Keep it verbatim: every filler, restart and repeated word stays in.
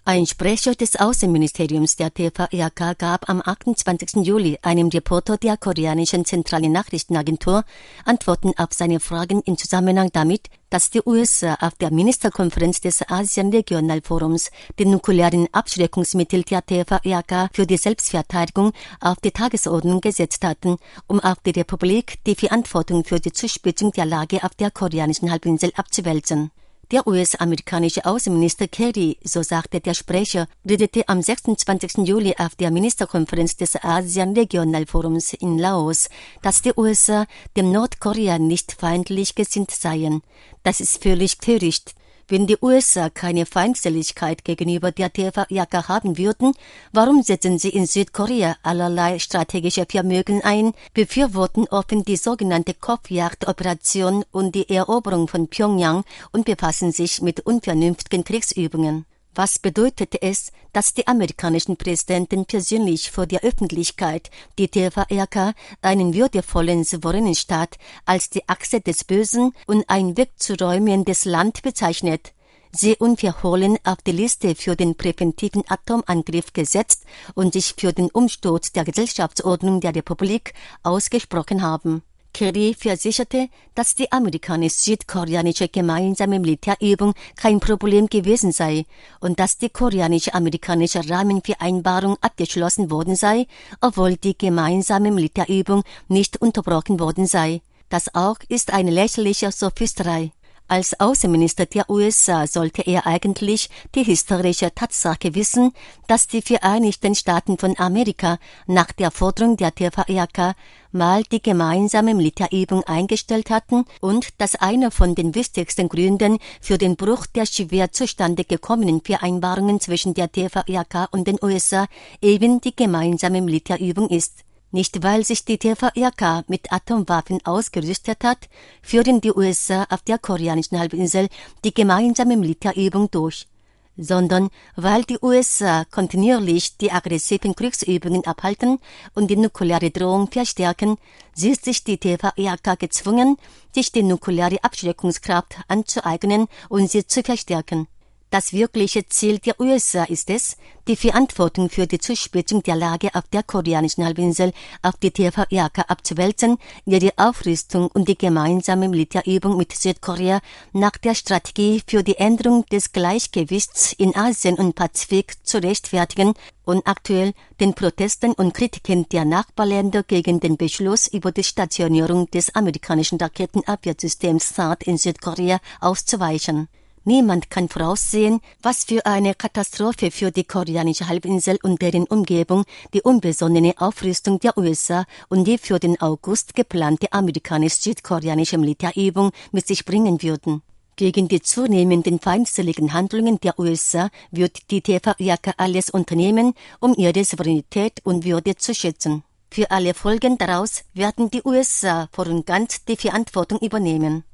Ein Sprecher des Außenministeriums der T V R K gab am achtundzwanzigsten Juli einem Reporter der koreanischen zentralen Nachrichtenagentur Antworten auf seine Fragen im Zusammenhang damit, dass die U S A auf der Ministerkonferenz des ASEAN-Regionalforums die nuklearen Abschreckungsmittel der T V R K für die Selbstverteidigung auf die Tagesordnung gesetzt hatten, um auf die Republik die Verantwortung für die Zuspitzung der Lage auf der koreanischen Halbinsel abzuwälzen. Der U S-amerikanische Außenminister Kerry, so sagte der Sprecher, redete am sechsundzwanzigsten Juli auf der Ministerkonferenz des ASEAN-Regionalforums in Laos, dass die U S A dem Nordkorea nicht feindlich gesinnt seien. Das ist völlig töricht. Wenn die U S A keine Feindseligkeit gegenüber der T V R K haben würden, warum setzen sie in Südkorea allerlei strategische Vermögen ein, befürworten offen die sogenannte Kopfjagdoperation und die Eroberung von Pyongyang und befassen sich mit unvernünftigen Kriegsübungen? Was bedeutete es, dass die amerikanischen Präsidenten persönlich vor der Öffentlichkeit die T V R K einen würdevollen souveränen Staat als die Achse des Bösen und ein wegzuräumendes Land bezeichnet, sie unverhohlen auf die Liste für den präventiven Atomangriff gesetzt und sich für den Umsturz der Gesellschaftsordnung der Republik ausgesprochen haben? Kerry versicherte, dass die amerikanisch-südkoreanische gemeinsame Militärübung kein Problem gewesen sei und dass die koreanisch-amerikanische Rahmenvereinbarung abgeschlossen worden sei, obwohl die gemeinsame Militärübung nicht unterbrochen worden sei. Das auch ist eine lächerliche Sophisterei. Als Außenminister der U S A sollte er eigentlich die historische Tatsache wissen, dass die Vereinigten Staaten von Amerika nach der Forderung der T V R K mal die gemeinsame Militärübung eingestellt hatten und dass einer von den wichtigsten Gründen für den Bruch der schwer zustande gekommenen Vereinbarungen zwischen der T V R K und den U S A eben die gemeinsame Militärübung ist. Nicht weil sich die T V R K mit Atomwaffen ausgerüstet hat, führen die U S A auf der koreanischen Halbinsel die gemeinsame Militärübung durch, sondern weil die U S A kontinuierlich die aggressiven Kriegsübungen abhalten und die nukleare Drohung verstärken, sieht sich die T V R K gezwungen, sich die nukleare Abschreckungskraft anzueignen und sie zu verstärken. Das wirkliche Ziel der U S A ist es, die Verantwortung für die Zuspitzung der Lage auf der koreanischen Halbinsel auf die T V R K abzuwälzen, ihre Aufrüstung und die gemeinsame Militärübung mit Südkorea nach der Strategie für die Änderung des Gleichgewichts in Asien und Pazifik zu rechtfertigen und aktuell den Protesten und Kritiken der Nachbarländer gegen den Beschluss über die Stationierung des amerikanischen Raketenabwehrsystems THAAD in Südkorea auszuweichen. Niemand kann voraussehen, was für eine Katastrophe für die koreanische Halbinsel und deren Umgebung die unbesonnene Aufrüstung der U S A und die für den August geplante amerikanisch-südkoreanische Militärübung mit sich bringen würden. Gegen die zunehmenden feindseligen Handlungen der U S A wird die T V R K alles unternehmen, um ihre Souveränität und Würde zu schützen. Für alle Folgen daraus werden die U S A voll und ganz die Verantwortung übernehmen.